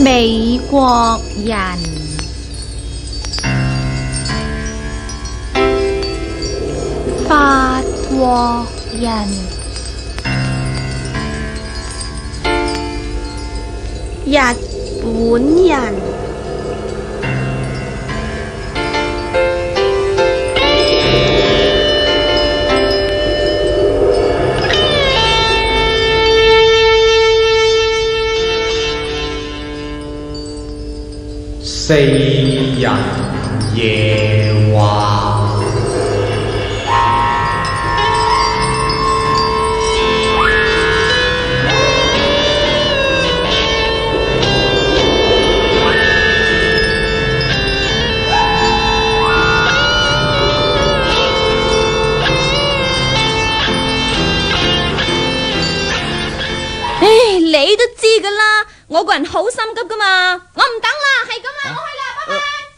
美國人、法國人、 日本人、 四人夜話。 你都知噶啦，我個人好心急噶嘛，我唔等啦，係咁啦，我去啦，拜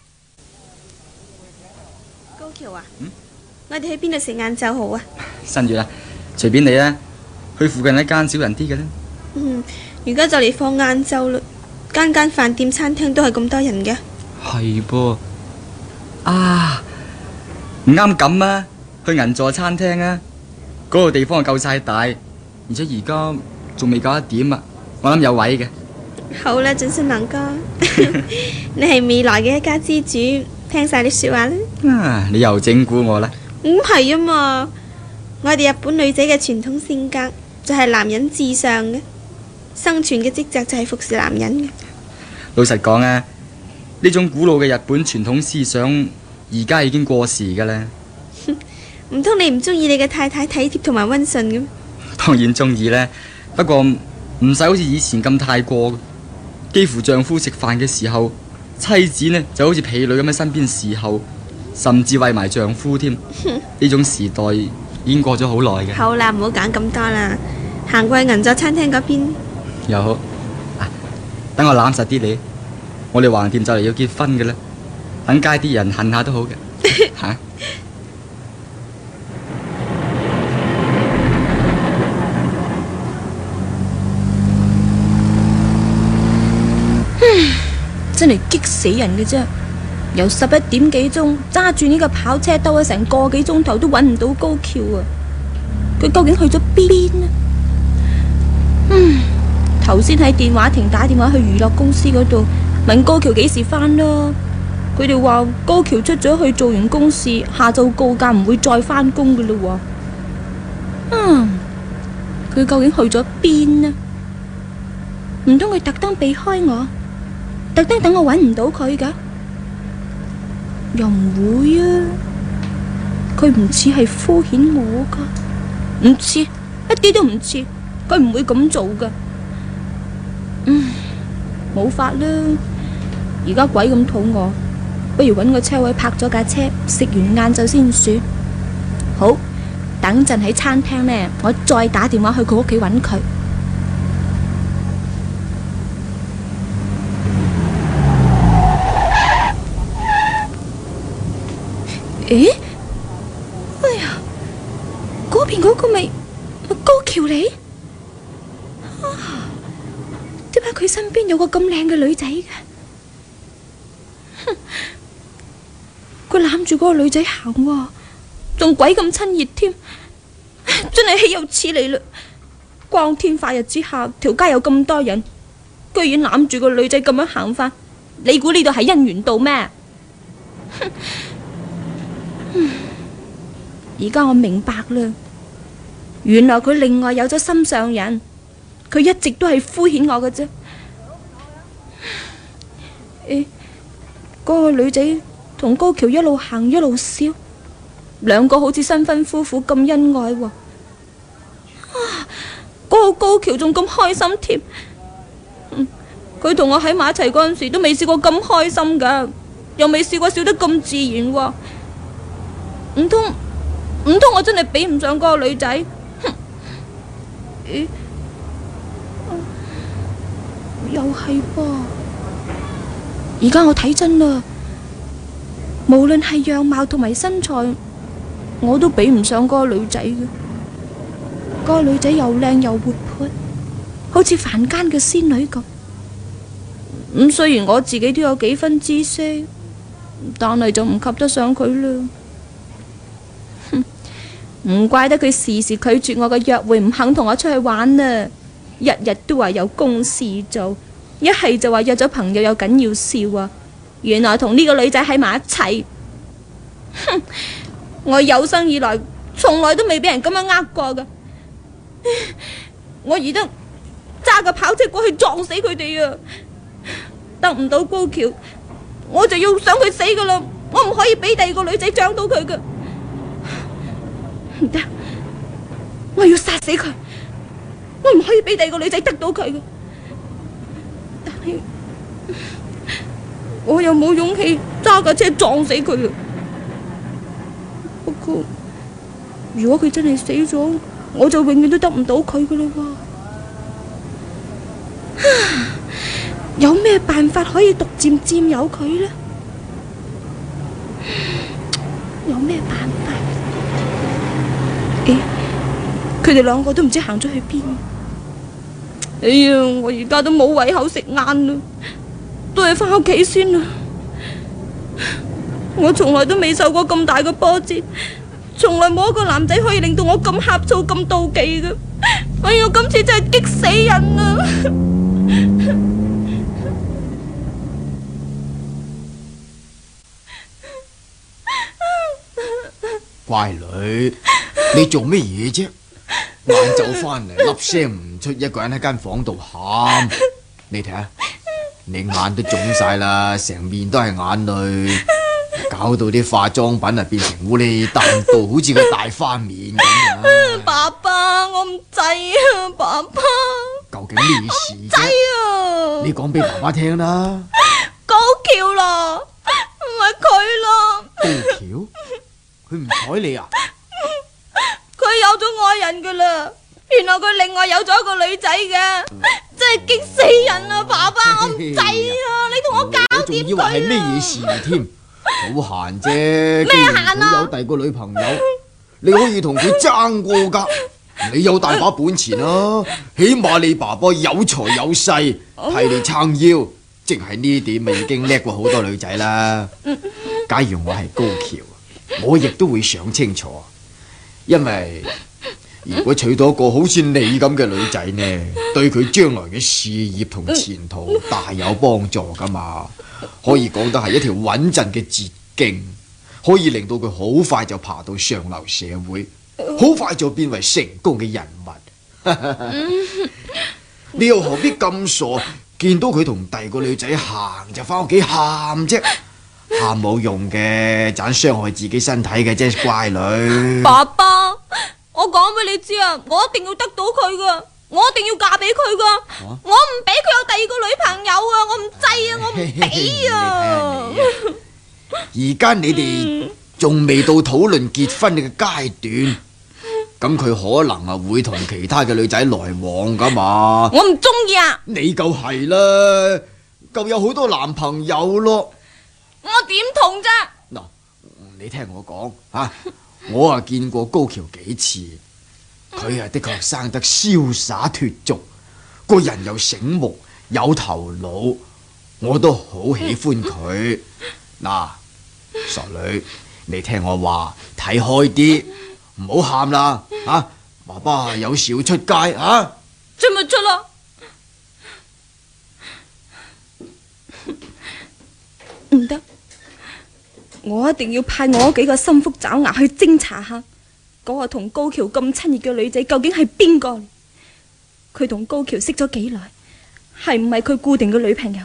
拜。 高橋啊，我哋去邊度食晏晝好啊？ 新月啊，隨便你啦，去附近一間少人啲嘅啦。 而家就嚟放晏晝啦，間飯店餐廳都係咁多人嘅。 係噃，啊，唔啱咁啊，去銀座餐廳啊，嗰個地方夠晒大，而且而家仲未夠1點啊，我諗有位嘅。 好啦，俊信郎哥，你係未來嘅一家之主，聽晒你說話啦。 啊，你又整蠱我啦？ 唔係啊嘛，我哋日本女仔嘅傳統性格就係男人至上嘅，生存嘅職責就係服侍男人嘅。 老實講啊，呢種古老嘅日本傳統思想而家已經過時噶啦。 唔通你唔中意你嘅太太體貼同埋溫順嘅？ 當然中意啦，不過唔使好似以前咁太過，幾乎丈夫食飯嘅時候，妻子呢就好似婢女咁喺身邊侍候，甚至餵埋丈夫添。呢種時代已經過咗好耐嘅。 好啦，唔好揀咁多啦，行過去銀座餐廳嗰邊。 又好，等我攬實啲你，我哋橫掂就嚟要結婚嘅啦，等街啲人恨下都好嘅。吓真係激死人嘅啫！由11點幾鐘揸住呢個跑車兜咗成個幾鐘頭都揾唔到高橋啊！佢究竟去咗邊呢？頭先喺電話亭打電話去娛樂公司嗰度問高橋幾時返啦。佢哋話高橋出咗去做完公事，下晝告假唔會再返工噶啦喎。佢究竟去咗邊呢？唔通佢特登避開我？特登等我揾唔到佢噶？又唔會啊！佢唔似係敷衍我噶，唔似，一啲都唔似，佢唔會咁做噶。冇法啦！而家鬼咁肚餓，不如揾個車位泊咗架車，食完晏晝先算。好，等陣喺餐廳呢，我再打電話去佢屋企揾佢。誒，哎呀，嗰邊嗰個咪高橋嚟？點解佢身邊有個咁靚嘅女仔嘅？佢攬住嗰個女仔行喎，仲鬼咁親熱添，真係豈有此理嘞！光天化日之下，條街有咁多人，居然攬住個女仔咁樣行返，你估呢度係姻緣道咩？而家我明白啦，原來佢另外有咗心上人，佢一直都係敷衍我嘅啫。嗰個女仔同高橋一路行一路笑，兩個好似新婚夫婦咁恩愛喎。嗰個高橋仲咁開心添，佢同我喺埋一齊嗰陣時都未試過咁開心噶，又未試過笑得咁自然喎。唔通我真係比唔上嗰個女仔？又係噃。而家我睇真啦，無論係樣貌同埋身材，我都比唔上嗰個女仔嘅。嗰個女仔又靚又活潑，好似凡間嘅仙女咁。 咁雖然我自己都有幾分知識，但係就唔及得上佢啦。唔怪得佢時時拒絕我嘅約會，唔肯同我出去玩啦。日日都話有公事做，一係就話約咗朋友有緊要事啊。原來同呢個女仔喺埋一齊。哼！我有生以來從來都未俾人咁樣呃過噶。我而家揸個跑車過去撞死佢哋啊！得唔到高橋，我就要想佢死噶啦！我唔可以俾第二個女仔掌到佢噶。唔得，我要殺死佢！我唔可以俾第二個女仔得到佢嘅。但係我又冇勇氣揸架車撞死佢啊！不過如果佢真係死咗，我就永遠都得唔到佢噶啦喎。有咩辦法可以獨佔有佢呢？有咩辦法？佢哋兩個都唔知行咗去邊。哎呀，我而家都冇胃口食晏啦，都係翻屋企先啦。我從來都未受過咁大嘅波折，從來冇一個男仔可以令到我咁呷醋咁妒忌嘅。哎呀，今次真係激死人啦！ 乖女，你做乜嘢啫？晏晝翻嚟粒聲唔出，一個人喺間房度喊。你睇下，你眼都腫晒啦，成面都係眼淚，搞到啲化妝品啊變成烏哩單到，好似個大花面咁啊！ 爸爸，我唔制啊！爸爸， 究竟咩事啫？你講俾爸爸聽啦。 高橋咯，唔係佢咯。 高橋？佢唔睬你啊？ 佢有咗愛人噶啦，原來佢另外有咗一個女仔嘅，真係激死人啊！爸爸，我唔制啊！你同我搞掂佢啊！ 我仲以為係咩嘢事添，好閒啫。 咩閒啊？ 佢有第二個女朋友，你可以同佢爭過噶。你有大把本錢啊，起碼你爸爸有財有勢，替你撐腰，淨係呢點咪已經叻過好多女仔啦。假如我係高橋，我亦都會想清楚，因為如果娶到一個好似你咁嘅女仔呢，對佢將來嘅事業同前途大有幫助噶嘛，可以講得係一條穩陣嘅捷徑，可以令到佢好快就爬到上流社會，好快就變為成功嘅人物。你又何必咁傻，見到佢同第二個女仔行就翻屋企喊啫？喊冇用嘅，盞傷害自己身體嘅啫，乖女。 爸爸，我講俾你知啊，我一定要得到佢噶，我一定要嫁俾佢噶，我唔俾佢有第二個女朋友啊！我唔制啊，我唔俾啊！ 而家你哋仲未到討論結婚嘅階段，咁佢可能啊會同其他嘅女仔來往噶嘛？ 我唔中意啊！ 你夠係啦，夠有好多男朋友咯。 我點同啫？ 嗱，你聽我講啊，我啊見過高橋幾次，佢啊的確生得瀟灑脫俗，個人又醒目有頭腦，我都好喜歡佢。嗱，傻女，你聽我話，睇開啲，唔好喊啦啊！爸爸有時要出街啊， 出咪出咯。唔得，我一定要派我幾個心腹爪牙去偵查下嗰個同高橋咁親熱嘅女仔究竟係邊個？佢同高橋識咗幾耐？係唔係佢固定嘅女朋友？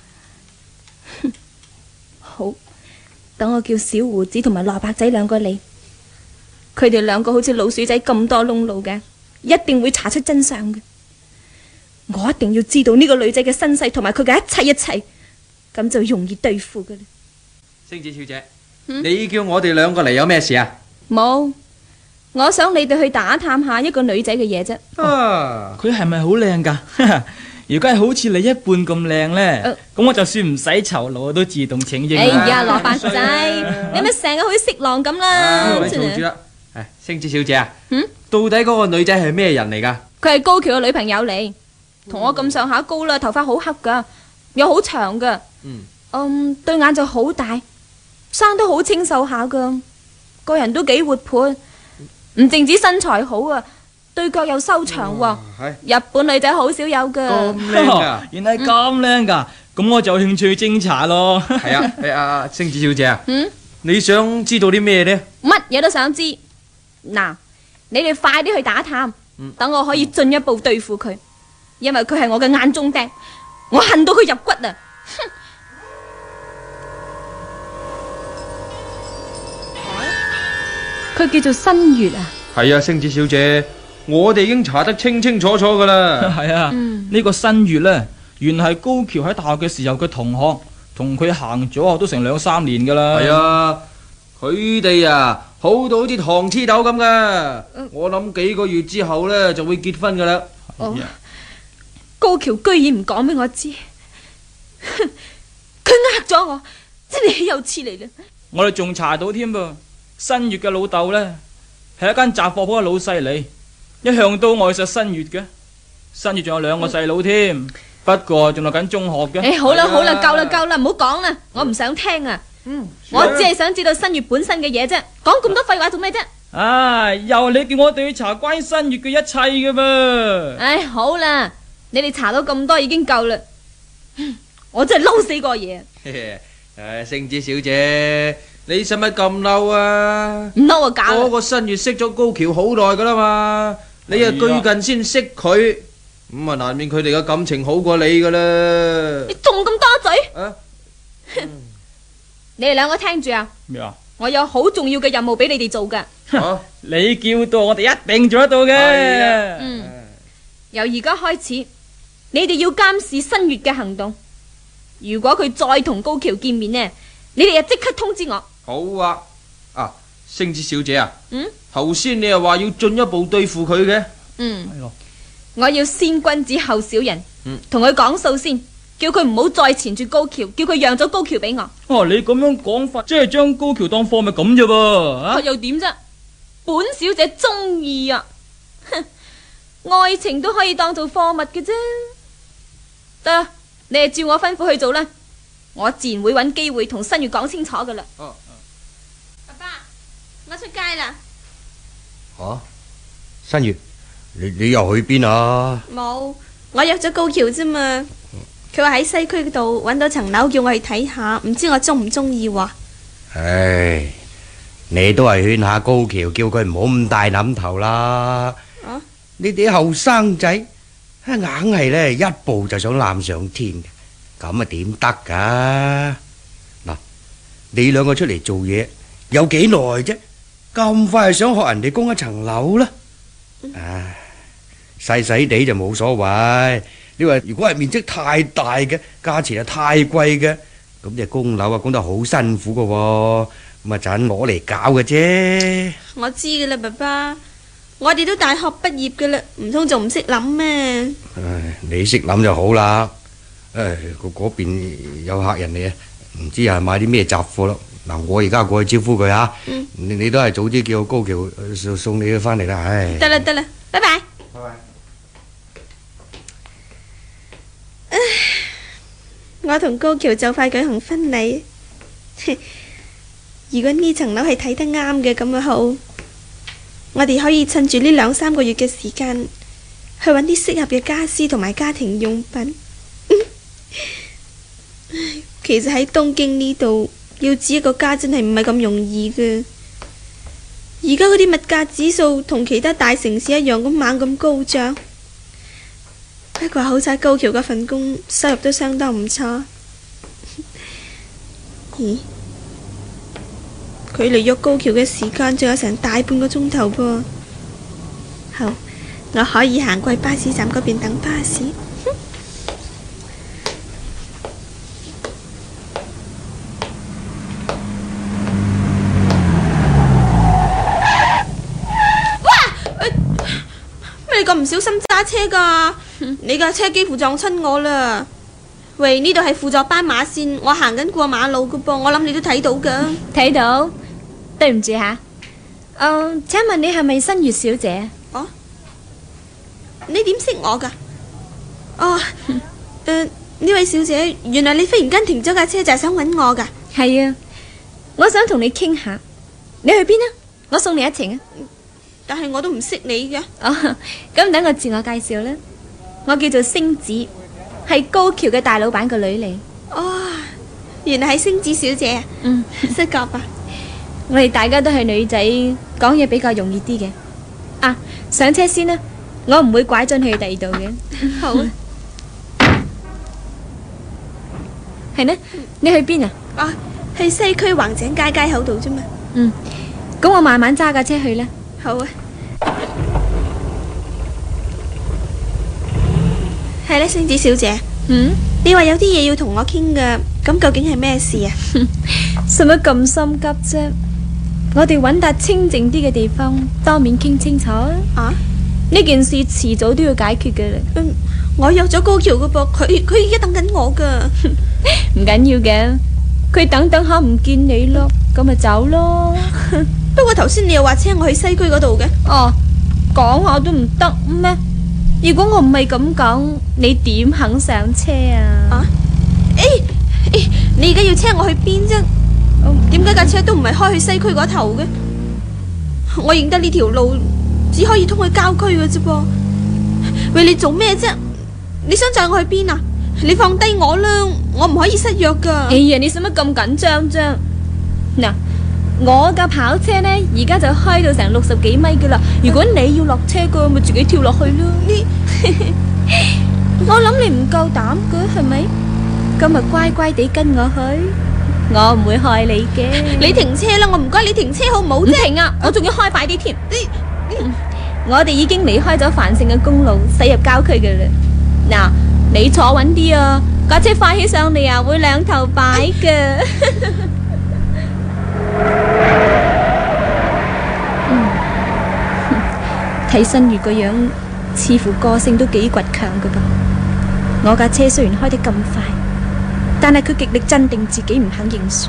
好，等我叫小胡子同埋蘿蔔仔兩個嚟，佢哋兩個好似老鼠仔咁多窿路嘅，一定會查出真相嘅。我一定要知道呢個女仔嘅身世同埋佢嘅一切，咁就容易對付噶啦。 星子小姐，你叫我哋兩個嚟有咩事啊？ 冇，我想你哋去打探下一個女仔嘅嘢啫。 啊， 佢係咪好靚噶？如果係好似你一半咁靚呢，咁我就算唔使酬勞，我都自動請纓啦。 哎呀，蘿蔔仔，你咪成日好似色狼咁啦！ 你嘈住啦。星子小姐啊，到底嗰個女仔係咩人嚟噶？ 佢係高橋嘅女朋友嚟，同我咁上下高啦，頭髮好黑噶， 又好長噶，對眼就好大，生得好清秀下噶，個人都幾活潑，唔淨止身材好啊，對腳又修長喎，日本女仔好少有噶。 咁靚噶， 原來咁靚噶，咁我就有興趣偵查咯。 係啊，星子小姐啊，你想知道啲咩呢？ 乜嘢都想知。嗱，你哋快啲去打探，等我可以進一步對付佢，因為佢係我嘅眼中釘，我恨到佢入骨啊！佢叫做新月啊。 係啊，星子小姐，我哋已經查得清清楚楚噶啦。 係啊，呢個新月呢，原係高橋喺大學嘅時候嘅同學，同佢行咗都成2-3年噶啦。 係啊，佢哋啊好到好似糖黐豆咁噶。我諗幾個月之後呢，就會結婚噶啦。 高橋居然唔講俾我知，佢呃咗我，真係豈有此理啦！ 我哋仲查到添噃，新月嘅老豆呢，係一間雜貨鋪嘅老細嚟，一向都愛錫新月嘅。新月仲有2個細佬添，不過仲讀緊中學嘅。 好啦好啦，夠啦，唔好講啦，我唔想聽啊。我只係想知道新月本身嘅嘢啫，講咁多廢話做咩啫？ 又你叫我哋去查關於新月嘅一切噶噃。 好啦，你哋查到咁多已經夠啦，我真係嬲死個嘢。 星子小姐，你使乜咁嬲啊？ 唔嬲啊，搞嗰個新月識咗高橋好耐噶啦嘛，你啊最近先識佢，咁啊難免佢哋嘅感情好過你噶啦。 你仲咁多嘴？你哋2個聽住啊！ 咩啊？ 我有好重要嘅任務俾你哋做噶。 你叫到我哋一定做得到嘅。 由而家開始，你哋要監視新月嘅行動。如果佢再同高橋見面呢，你哋就即刻通知我。 好啊，星子小姐啊，頭先你又話要進一步對付佢嘅。 我要先君子後小人，同佢講數先，叫佢唔好再纏住高橋，叫佢讓咗高橋俾我。 你咁樣講法，即係將高橋當貨物咁啫噃。 又點啫？本小姐中意啊！愛情都可以當做貨物嘅啫。得啦，你哋照我吩咐去做啦，我自然會揾機會同新月講清楚噶啦。爸爸，我出街啦。 新月，你又去邊啊？ 冇，我約咗高橋啫嘛。佢話喺西區度揾到層樓，叫我去睇下，唔知我中唔中意喎。 唉，你都係勸下高橋，叫佢唔好咁大諗頭啦。你哋啲後生仔，硬係呢一步就想攬上天嘅，咁啊點得噶？嗱，你2個出嚟做嘢有幾耐啫？咁快想學人哋供一層樓啦？唉，細細地就冇所謂。你話如果係面積太大嘅，價錢係太貴嘅，咁你供樓啊供得好辛苦噶，咁啊就攞嚟搞嘅啫。 我知噶啦，爸爸，我哋都大學畢業噶啦，唔通仲唔識諗咩？ 唉，你識諗就好啦。唉，嗰邊有客人嚟啊，唔知係買啲咩雜貨咯。嗱，我而家過去招呼佢吓。你都係早啲叫高橋送你翻嚟啦。唉， 得啦，拜拜。 拜拜。 我同高橋就快舉行婚禮，如果呢層樓係睇得啱嘅，咁啊好，我哋可以趁住呢2-3個月嘅時間，去揾啲適合嘅家私同埋家庭用品。其實喺東京呢度要置一個家真係唔係咁容易嘅，而家嗰啲物價指數同其他大城市一樣咁猛咁高漲。不過好彩高橋嗰份工收入都相當唔錯。咦？距離約高橋嘅時間仲有成大半個鐘頭噃。好，我可以行過去巴士站嗰邊等巴士。你咁唔小心揸車噶？你架車幾乎撞親我啦！喂，呢度係輔助斑馬線，我行緊過馬路噶噃，我諗你都睇到噶。 睇到，對唔住吓。請問你係咪新月小姐？ 你點識我噶？ 呢位小姐，原來你忽然間停咗架車就係想揾我噶？ 係啊，我想同你傾下。你去邊啊？我送你一程啊。 但係我都唔識你嘅。 哦，咁等我自我介紹啦。我叫做星子，係高橋嘅大老闆個女嚟。 哦，原來係星子小姐啊。 嗯， 識夾啊。 我哋大家都係女仔，講嘢比較容易啲嘅。啊，上車先啦，我唔會拐進去第二度嘅。 好啊。 係呢？你去邊啊？ 啊，去西區橫井街街口度啫嘛。 嗯，咁我慢慢揸架車去啦。 好啊。係咧，星子小姐。你話有啲嘢要同我傾噶，咁究竟係咩事啊？ 使乜咁心急啫？我哋揾笪清靜啲嘅地方，當面傾清楚啊！ 啊？ 呢件事遲早都要解決嘅啦。 我約咗高橋噶噃，佢而家等緊我噶。 唔緊要嘅，佢等下唔見你咯，咁咪走咯。 不過頭先你又話車我去西區嗰度嘅。 哦，講下都唔得咩？如果我唔係咁講，你點肯上車啊？ 啊？你而家要車我去邊啫？點解架車都唔係開去西區嗰頭嘅？我認得呢條路只可以通去郊區嘅啫噃。喂，你做咩啫？你想載我去邊啊？你放低我啦，我唔可以失約噶。 哎呀，你使乜咁緊張啫？嗱，我架跑車呢，而家就開到成60幾米噶啦。如果你要落車嘅，咪自己跳落去咯。我諗你唔夠膽嘅，係咪？咁咪乖乖地跟我去，我唔會害你嘅。 你停車啦，我唔該你停車好唔好啫？ 唔停啊！我仲要開快啲添。我哋已經離開咗繁盛嘅公路，駛入郊區嘅啦。嗱，你坐穩啲啊，架車快起上嚟啊，會兩頭擺嘅。睇新月個樣，似乎個性都幾倔強噶噃。我架車雖然開得咁快，但係佢極力鎮定自己，唔肯認輸。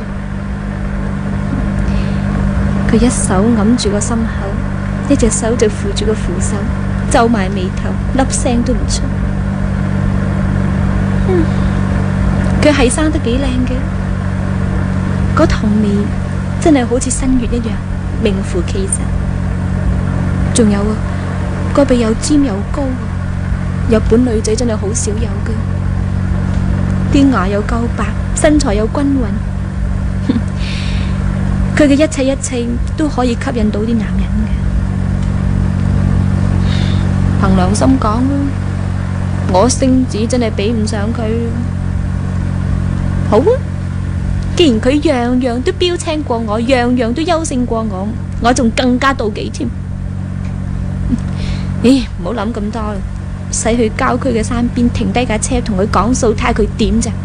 佢一手揞住個心口，一隻手就扶住個扶手，皺埋眉頭，粒聲都唔出。佢係生得幾靚嘅，嗰堂眉真係好似新月一樣，名副其實。仲有啊，個鼻又尖又高，日本女仔真係好少有嘅。啲牙又夠白，身材又均勻。佢嘅一切都可以吸引到啲男人嘅。憑良心講啦，我星子真係比唔上佢。好啊，既然佢樣樣都標青過我，樣樣都優勝過我，我仲更加妒忌添。咦，唔好諗咁多啦，駛去郊區嘅山邊停低架車，同佢講數，睇下佢點咋。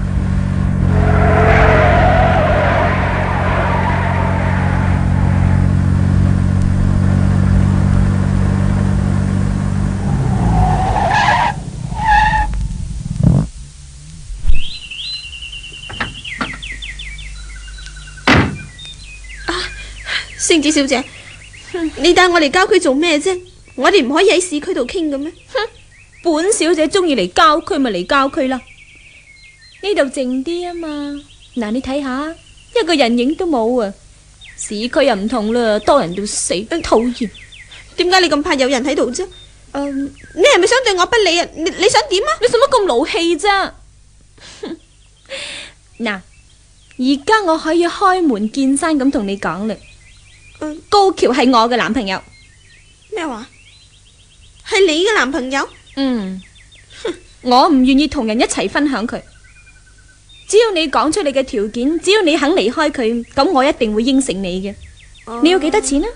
星子小姐，你帶我嚟郊區做咩啫？我哋唔可以喺市區度傾嘅咩？ 本小姐中意嚟郊區咪嚟郊區啦，呢度靜啲啊嘛。嗱，你睇下，一個人影都冇啊。市區又唔同啦，多人到死，討厭。 點解你咁怕有人喺度啫？你係咪想對我不利啊？你想點啊？ 你使乜咁勞氣啫？嗱，而家我可以開門見山咁同你講啦。高橋係我嘅男朋友。 咩話？係你嘅男朋友？ 我唔願意同人一齊分享佢。只要你講出你嘅條件，只要你肯離開佢，咁我一定會應承你嘅。你要幾多錢啊？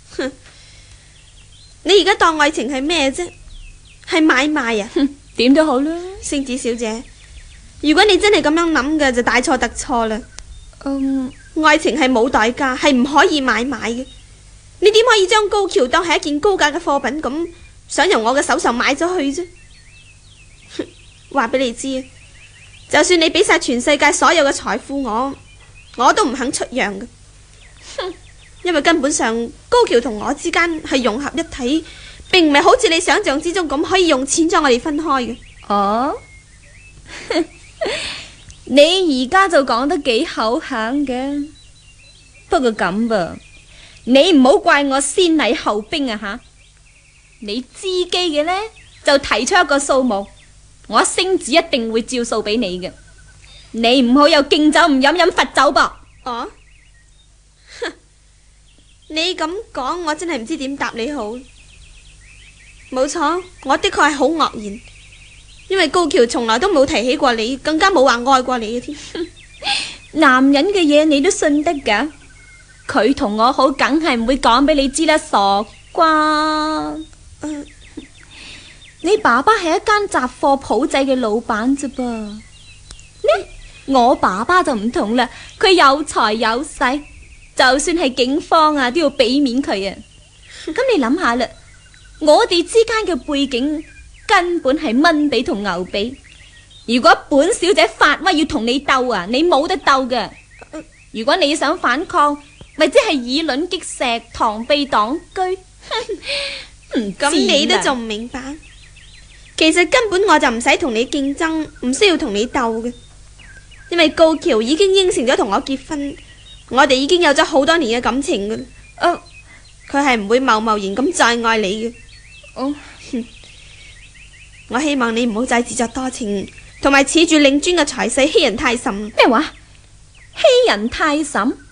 你而家當愛情係咩啫？係買賣啊？ 點都好啦， 星子小姐，如果你真係咁樣諗嘅，就大錯特錯啦。愛情係冇代價，係唔可以買賣嘅。你點可以將高橋當係一件高價嘅貨品咁，想由我嘅手上買咗去啫？話俾你知，就算你俾晒全世界所有嘅財富我都唔肯出讓嘅。因為根本上高橋同我之間係融合一體，並唔係好似你想象之中咁可以用錢將我哋分開嘅。 哦， 你而家就講得幾口響嘅，不過咁噃，你唔好怪我先禮後兵啊吓！你知機嘅呢，就提出一個數目，我星子一定會照數俾你嘅。你唔好有敬酒唔飲飲罰酒噃。 哦，你咁講，我真係唔知點答你好。冇錯，我的確係好愕然，因為高橋從來都冇提起過你，更加冇話愛過你嘅添。 男人嘅嘢你都信得噶？佢同我好，梗係唔會講俾你知啦，傻瓜。你爸爸係一間雜貨鋪仔嘅老闆啫噃。我爸爸就唔同啦，佢有財有勢，就算係警方啊都要俾面佢啊。咁你諗下啦，我哋之間嘅背景根本係蚊比同牛比。如果本小姐發威要同你鬥啊，你冇得鬥嘅。如果你想反抗，咪即係以卵擊石，螳臂擋車。 咁你都仲唔明白？其實根本我就唔使同你競爭，唔需要同你鬥嘅，因為高橋已經應承咗同我結婚，我哋已經有咗好多年嘅感情噶啦。佢係唔會貿貿然咁再愛你嘅。我希望你唔好再自作多情，同埋恃住令尊嘅財勢欺人太甚。 咩話？欺人太甚？